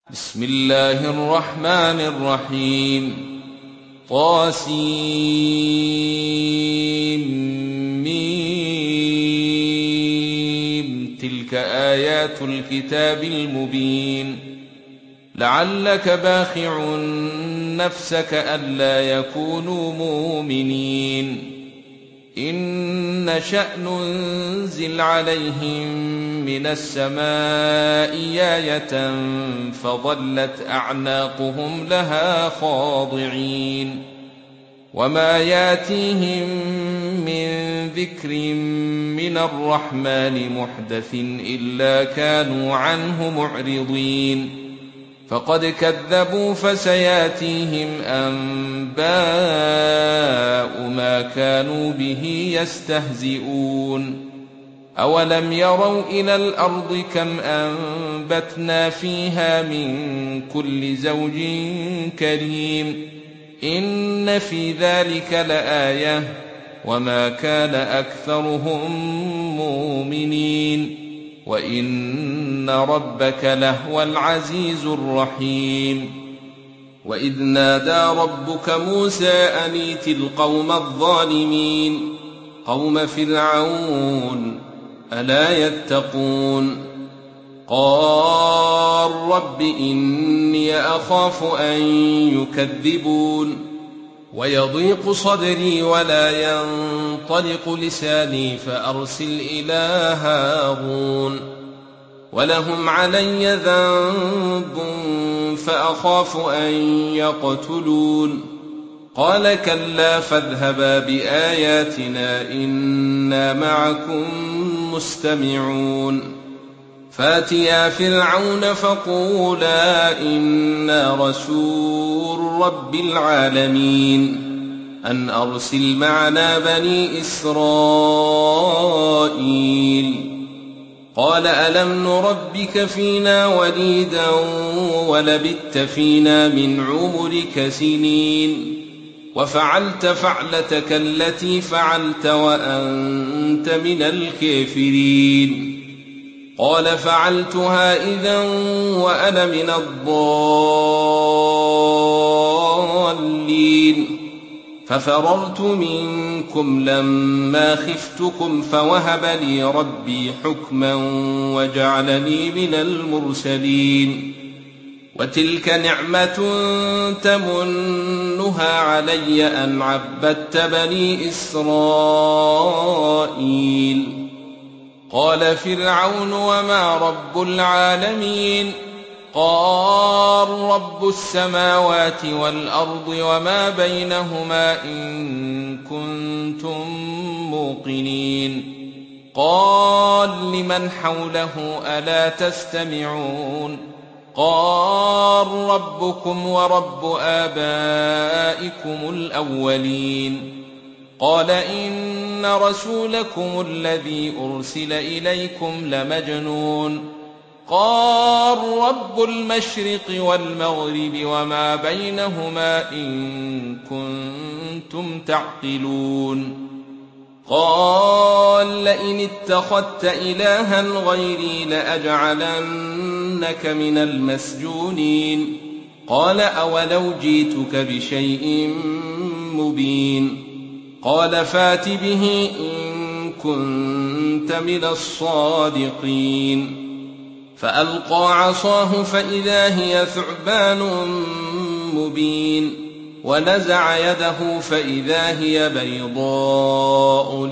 بسم الله الرحمن الرحيم طاسيم تلك آيات الكتاب المبين لعلك باخع نفسك ألا يكونوا مؤمنين إن نشأ ننزل عليهم من السماء آية فظلت أعناقهم لها خاضعين وما ياتيهم من ذكر من الرحمن محدث إلا كانوا عنه معرضين فقد كذبوا فسياتيهم أنباء ما كانوا به يستهزئون أولم يروا إلى الأرض كم أنبتنا فيها من كل زوج كريم إن في ذلك لآية وما كان أكثرهم مؤمنين وإن ربك لهو العزيز الرحيم وإذ نادى ربك موسى أن ائت القوم الظالمين قوم فرعون ألا يتقون قال رب إني أخاف أن يكذبون ويضيق صدري ولا ينطلق لساني فأرسل إلى هارون ولهم علي ذنب فأخاف أن يقتلون قال كلا فاذهبا بآياتنا إنا معكم مستمعون فاتيا فرعون فقولا إنا رسول رب العالمين أن أرسل معنا بني إسرائيل قال ألم نربك فينا وليدا ولبثت فينا من عمرك سنين وفعلت فعلتك التي فعلت وأنت من الكافرين قال فعلتها إذا وأنا من الضالين ففررت منكم لما خفتكم فوهب لي ربي حكما وجعلني من المرسلين وتلك نعمة تمنها علي أن عبدت بني إسرائيل قال فرعون وما رب العالمين قال رب السماوات والأرض وما بينهما إن كنتم موقنين قال لمن حوله ألا تستمعون قال ربكم ورب آبائكم الأولين قال إن رسولكم الذي أرسل إليكم لمجنون قال رب المشرق والمغرب وما بينهما إن كنتم تعقلون قال لئن اتخذت إلها غيري لأجعلنك من المسجونين قال أولو جئتك بشيء مبين قال فات به إن كنت من الصادقين فألقى عصاه فإذا هي ثعبان مبين ونزع يده فإذا هي بيضاء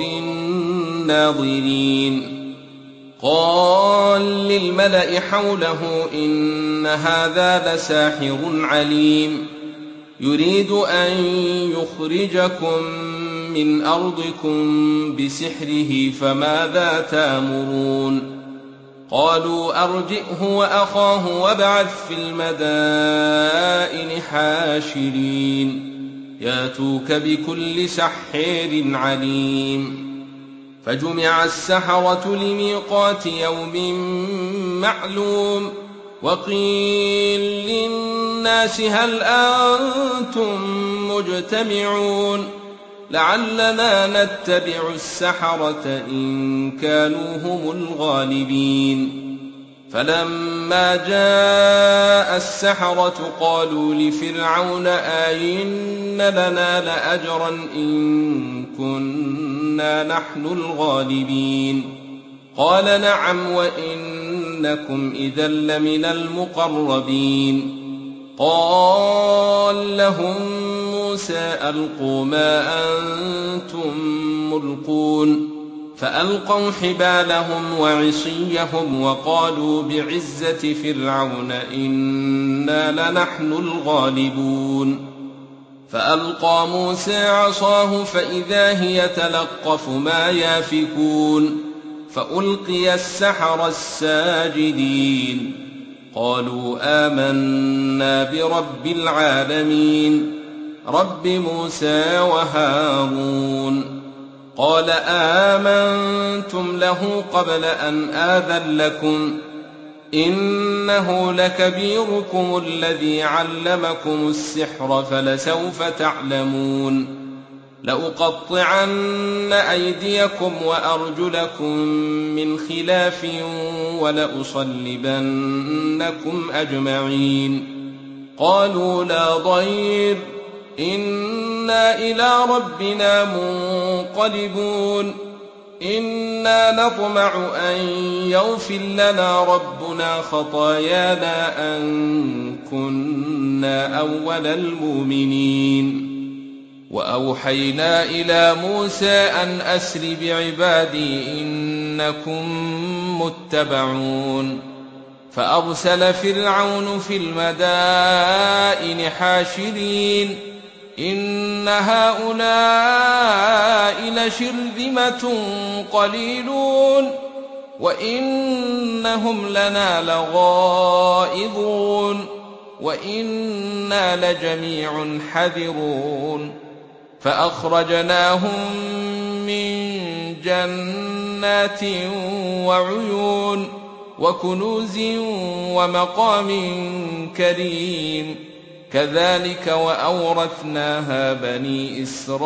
للناظرين قال للملأ حوله إن هذا لساحر عليم يريد أن يخرجكم من أرضكم بسحره فماذا تأمرون قالوا أرجئه وأخاه وابعث في المدائن حاشرين ياتوك بكل سحار عليم فجمع السحرة لميقات يوم معلوم وقيل للناس هل أنتم مجتمعون لعلنا نتبع السحرة إن كانوا هم الغالبين فلما جاء السحرة قالوا لفرعون أئن لنا لأجرا إن كنا نحن الغالبين قال نعم وإنكم إذا لمن المقربين قال لهم موسى ألقوا ما أنتم ملقون فألقوا حبالهم وعصيهم وقالوا بعزة فرعون إنا لنحن الغالبون فألقى موسى عصاه فإذا هي تلقف ما يافكون فألقي السحرة الساجدين قالوا آمنا برب العالمين رب موسى وهارون قال آمنتم له قبل أن آذن لكم إنه لكبيركم الذي علمكم السحر فلسوف تعلمون لأقطعن أيديكم وأرجلكم من خلاف ولأصلبنكم أجمعين قالوا لا ضير إنا إلى ربنا منقلبون إنا نطمع أن يغفر لنا ربنا خطايانا أن كنا أول المؤمنين وأوحينا إلى موسى أن أسر بعبادي إنكم متبعون فأرسل فرعون في المدائن حاشرين إن هؤلاء لشرذمة قليلون وإنهم لنا لغائظون وإنا لجميع حذرون فأخرجناهم من جنات وعيون وكنوز ومقام كريم كذلك وأورثناها بني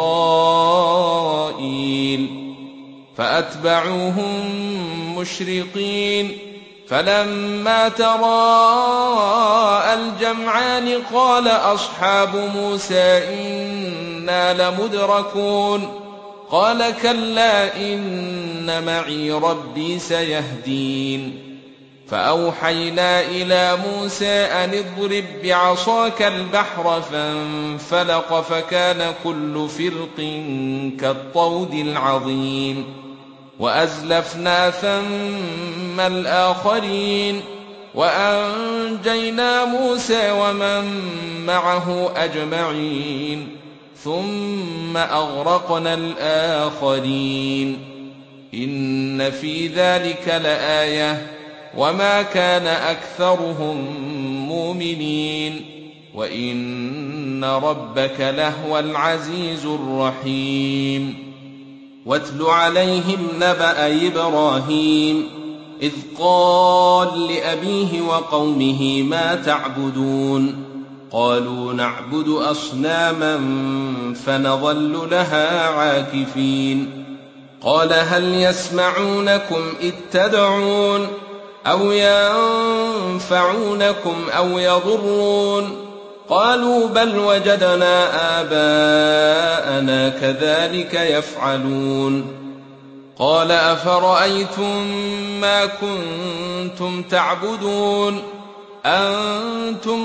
إسرائيل فأتبعوهم مشرقين فلما تراءى الجمعان قال أصحاب موسى إنا لمدركون قال كلا إن معي ربي سيهدين فأوحينا إلى موسى أن اضرب بعصاك البحر فانفلق فكان كل فرق كالطود العظيم وأزلفنا ثم الآخرين وأنجينا موسى ومن معه أجمعين ثم أغرقنا الآخرين إن في ذلك لآية وما كان أكثرهم مؤمنين وإن ربك لهو العزيز الرحيم واتل عليهم نبأ إبراهيم إذ قال لأبيه وقومه ما تعبدون قالوا نعبد أصناما فنظل لها عاكفين قال هل يسمعونكم إذ تدعون أو ينفعونكم أو يضرون قالوا بل وجدنا آباءنا كذلك يفعلون قال أفرأيتم ما كنتم تعبدون أنتم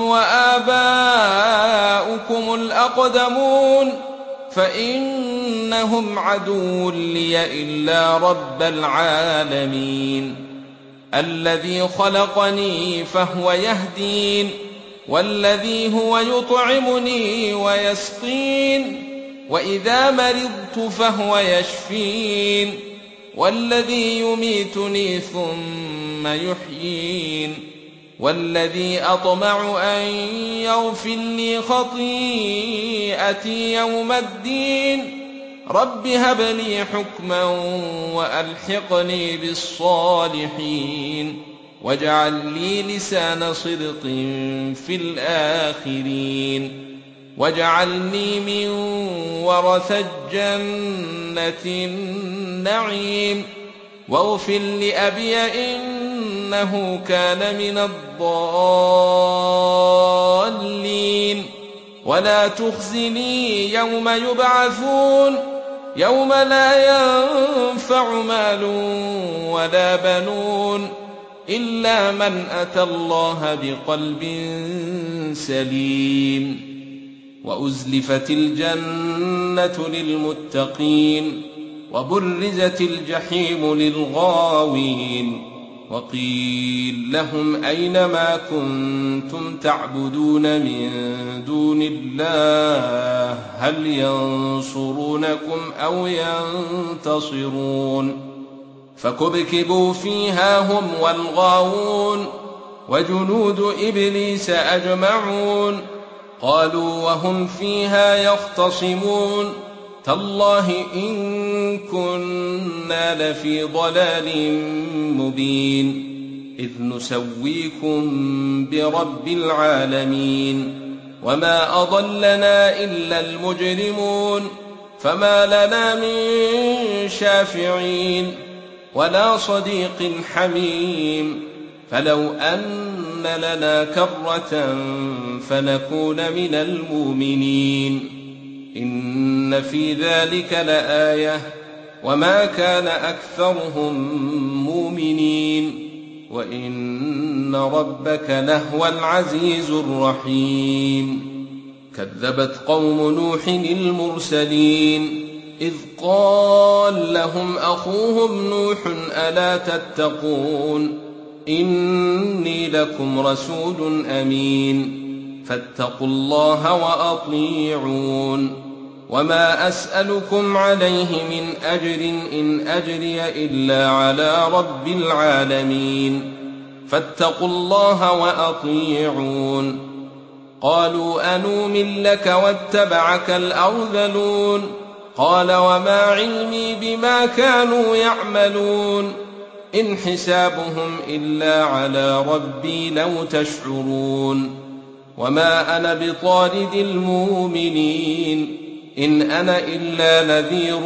وآباؤكم الأقدمون فإنهم عدو لي إلا رب العالمين الذي خلقني فهو يهدين والذي هو يطعمني ويسقين وإذا مرضت فهو يشفين والذي يميتني ثم يحيين والذي أطمع أن يغفر لي خطيئتي يوم الدين رب هب لي حكما وألحقني بالصالحين واجعل لي لسان صدق في الآخرين واجعلني من ورثة جنة النعيم واغفر لأبي إنه إنه كان من الضالين ولا تخزني يوم يبعثون يوم لا ينفع مال ولا بنون إلا من أتى الله بقلب سليم وأزلفت الجنة للمتقين وبرزت الجحيم للغاوين وقيل لهم أين ما كنتم تعبدون من دون الله هل ينصرونكم أو ينتصرون فكبكبوا فيها هم والغاوون وجنود إبليس أجمعون قالوا وهم فيها يختصمون تالله إن كنا لفي ضلال مبين إذ نسويكم برب العالمين وما أضلنا إلا المجرمون فما لنا من شافعين ولا صديق حميم فلو أن لنا كرة فنكون من المؤمنين إن في ذلك لآية وما كان أكثرهم مؤمنين وإن ربك لهو العزيز الرحيم كذبت قوم نوح المرسلين إذ قال لهم أخوهم نوح ألا تتقون إني لكم رسول أمين فاتقوا الله وأطيعون وما أسألكم عليه من أجر إن أجري إلا على رب العالمين فاتقوا الله وأطيعون قالوا أنؤمن لك واتبعك الأرذلون قال وما علمي بما كانوا يعملون إن حسابهم إلا على ربي لو تشعرون وما أنا بطارد المؤمنين إن أنا إلا نذير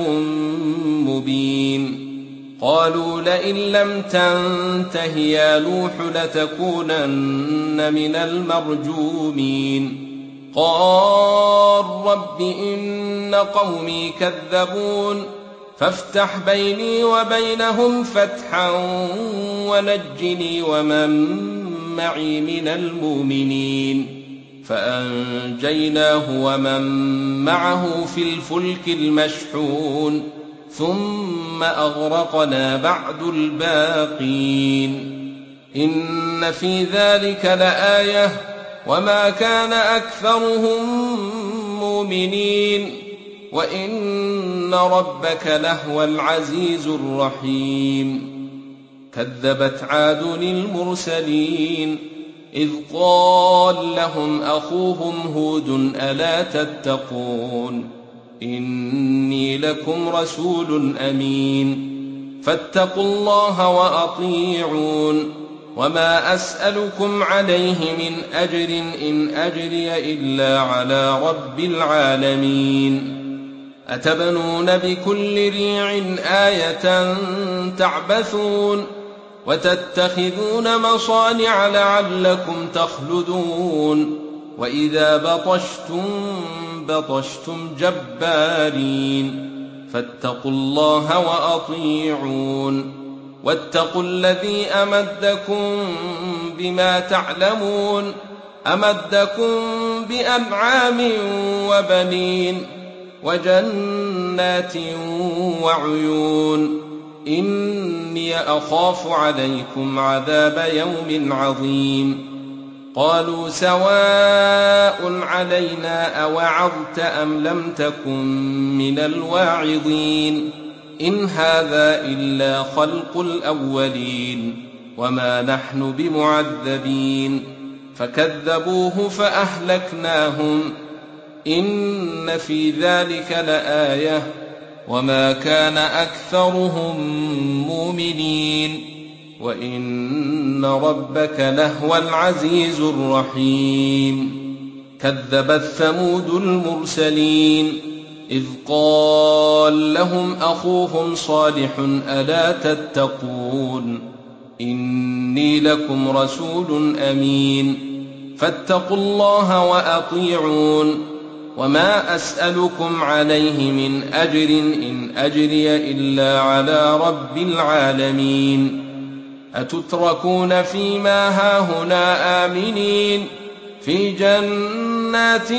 مبين قالوا لئن لم تنته يا نوح لتكونن من المرجومين قال رب إن قومي كذبون فافتح بيني وبينهم فتحا ونجني ومن معي من المؤمنين فأنجيناه ومن معه في الفلك المشحون ثم أغرقنا بعد الباقين إن في ذلك لآية وما كان أكثرهم مؤمنين وإن ربك لهو العزيز الرحيم كذبت عاد المرسلين إذ قال لهم أخوهم هود ألا تتقون إني لكم رسول أمين فاتقوا الله وأطيعون وما أسألكم عليه من أجر إن أجري إلا على رب العالمين أتبنون بكل ريع آية تعبثون وتتخذون مصانع لعلكم تخلدون وإذا بطشتم جبارين فاتقوا الله وأطيعون واتقوا الذي أمدكم بما تعلمون أمدكم بأنعام وبنين وجنات وعيون إني أخاف عليكم عذاب يوم عظيم قالوا سواء علينا أوعظت أم لم تكن من الواعظين إن هذا إلا خلق الأولين وما نحن بمعذبين فكذبوه فأهلكناهم إن في ذلك لآية وما كان أكثرهم مؤمنين وإن ربك لهو العزيز الرحيم كذبت ثمود المرسلين إذ قال لهم أخوهم صالح ألا تتقون إني لكم رسول أمين فاتقوا الله وأطيعون وما أسألكم عليه من أجر إن أجري إلا على رب العالمين أتتركون فيما هاهنا آمنين في جنات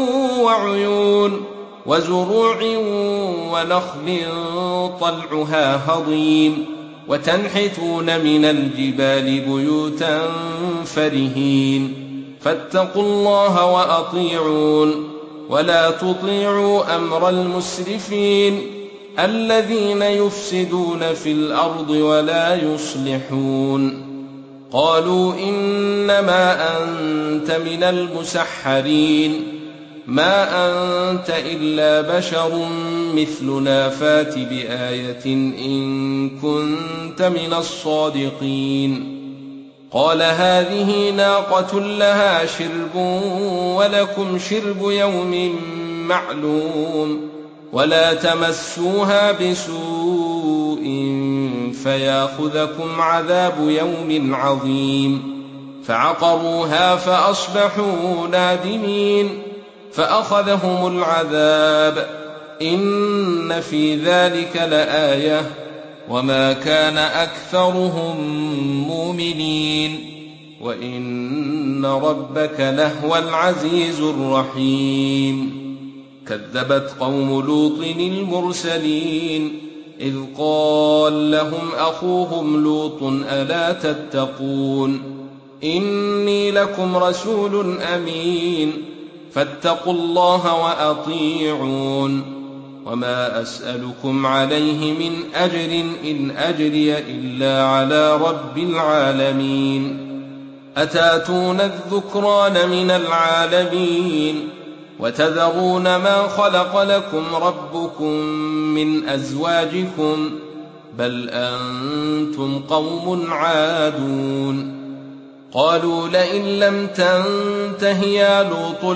وعيون وزروع ونخل طلعها هضيم وتنحتون من الجبال بيوتا فرهين فاتقوا الله وأطيعون ولا تطيعوا أمر المسرفين الذين يفسدون في الأرض ولا يصلحون قالوا إنما أنت من المسحرين ما أنت إلا بشر مثلنا فات بآية إن كنت من الصادقين قال هذه ناقة لها شرب ولكم شرب يوم معلوم ولا تمسوها بسوء فياخذكم عذاب يوم عظيم فعقروها فأصبحوا نادمين فأخذهم العذاب إن في ذلك لآية وما كان أكثرهم مؤمنين وإن ربك لهو العزيز الرحيم كذبت قوم لوط المرسلين إذ قال لهم أخوهم لوط ألا تتقون إني لكم رسول أمين فاتقوا الله وأطيعون وما أسألكم عليه من أجر إن أجري إلا على رب العالمين أتاتون الذكران من العالمين وتذرون ما خلق لكم ربكم من أزواجكم بل أنتم قوم عادون قالوا لئن لم تنته يا لوط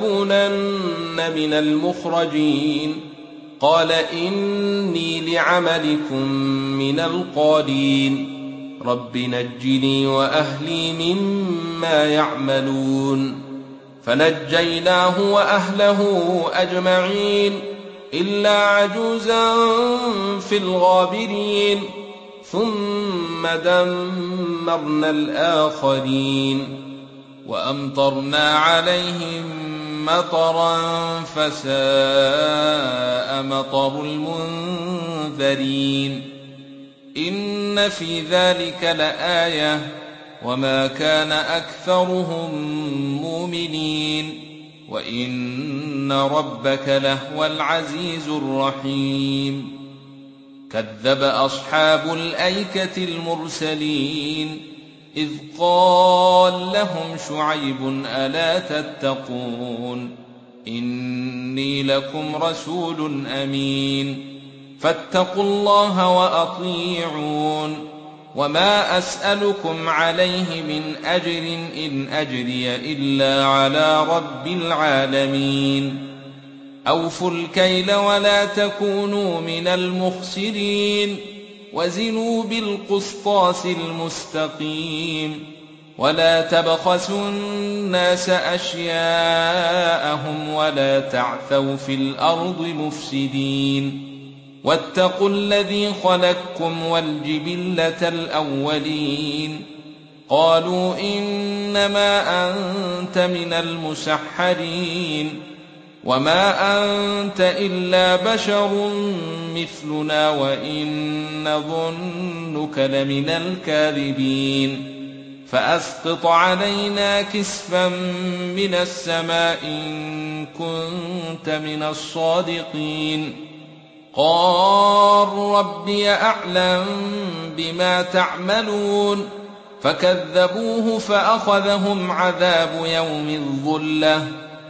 لتكونن من المخرجين قال إني لعملكم من القالين رب نجني وأهلي مما يعملون فنجيناه وأهله أجمعين إلا عجوزا في الغابرين ثم دمرنا الآخرين وأمطرنا عليهم مطرا فساء مطر المنذرين إن في ذلك لآية وما كان أكثرهم مؤمنين وإن ربك لهو العزيز الرحيم كذب أصحاب الأيكة المرسلين إذ قال لهم شعيب ألا تتقون إني لكم رسول أمين فاتقوا الله وأطيعون وما أسألكم عليه من أجر إن أجري إلا على رب العالمين أوفوا الكيل ولا تكونوا من المخسرين وزنوا بالقسطاس المستقيم ولا تبخسوا الناس أشياءهم ولا تعثوا في الأرض مفسدين واتقوا الذي خلقكم والجبلة الأولين قالوا إنما أنت من المسحرين وما أنت إلا بشر مثلنا وإن نظنك لمن الكاذبين فأسقط علينا كسفا من السماء إن كنت من الصادقين قال ربي أعلم بما تعملون فكذبوه فأخذهم عذاب يوم الظلة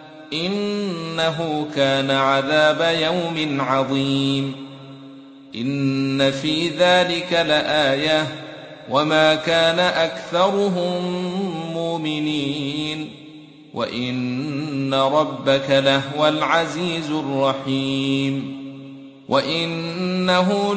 إنه كان عذاب يوم عظيم إن في ذلك لآية وما كان أكثرهم مؤمنين وإن ربك لهو العزيز الرحيم وإنه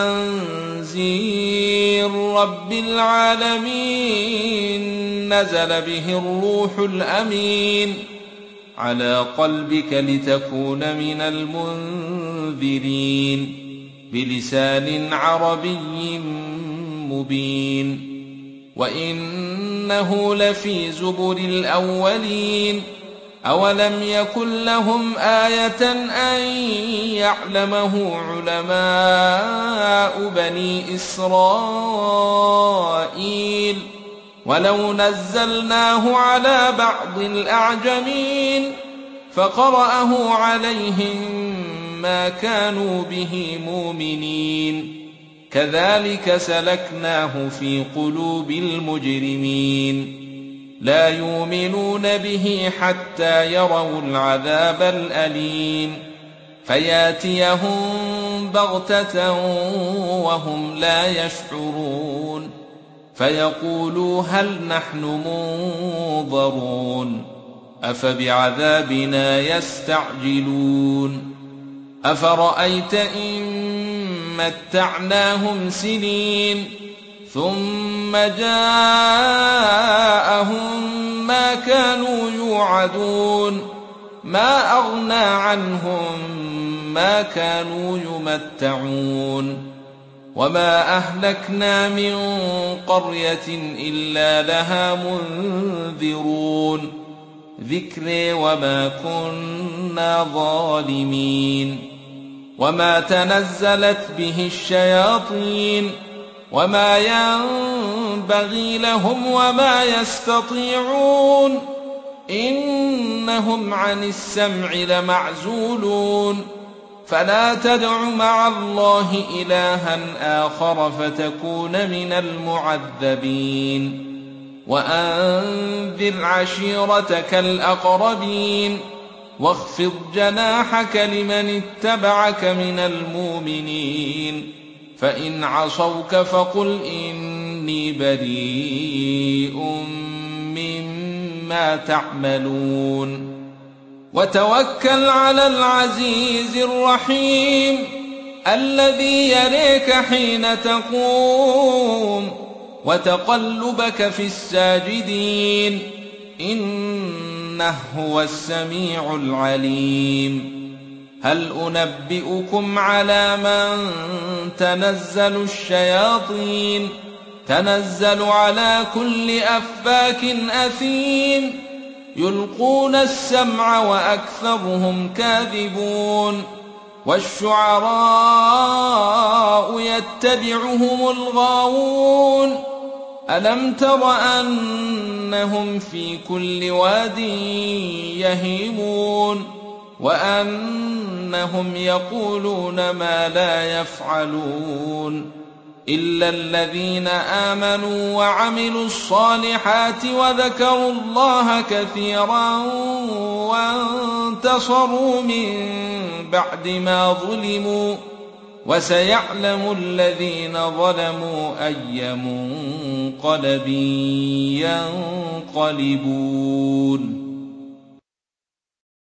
لتنزيل رب العالمين نزل به الروح الأمين على قلبك لتكون من المنذرين بلسان عربي مبين. وإنه لفي زبر الأولين أولم يكن لهم آية أن يعلمه علماء بني إسرائيل ولو نزلناه على بعض الأعجمين فقرأه عليهم ما كانوا به مؤمنين كذلك سلكناه في قلوب المجرمين لا يؤمنون به حتى يروا العذاب الأليم فياتيهم بغتة وهم لا يشعرون فيقولوا هل نحن منظرون أفبعذابنا يستعجلون أفرأيت إن متعناهم سنين ثم جاءهم ما كانوا يوعدون ما أغنى عنهم ما كانوا يمتعون وما أهلكنا من قرية إلا لها منذرون ذكري وما كنا ظالمين وما تنزلت به الشياطين وما ينبغي لهم وما يستطيعون إنهم عن السمع لمعزولون فلا تدع مع الله إلها آخر فتكون من المعذبين وأنذر عشيرتك الأقربين واخفض جناحك لمن اتبعك من المؤمنين فإن عصوك فقل إني بريء مما تعملون وتوكل على العزيز الرحيم الذي يريك حين تقوم وتقلبك في الساجدين إنه هو السميع العليم هل أنبئكم على من تنزل الشياطين تنزل على كل أفاك أثيم يلقون السمع وأكثرهم كاذبون والشعراء يتبعهم الغاوون ألم تر أنهم في كل واد يهيمون وأنهم يقولون ما لا يفعلون إلا الذين آمنوا وعملوا الصالحات وذكروا الله كثيرا وانتصروا من بعد ما ظلموا وسيعلم الذين ظلموا أي منقلب ينقلبون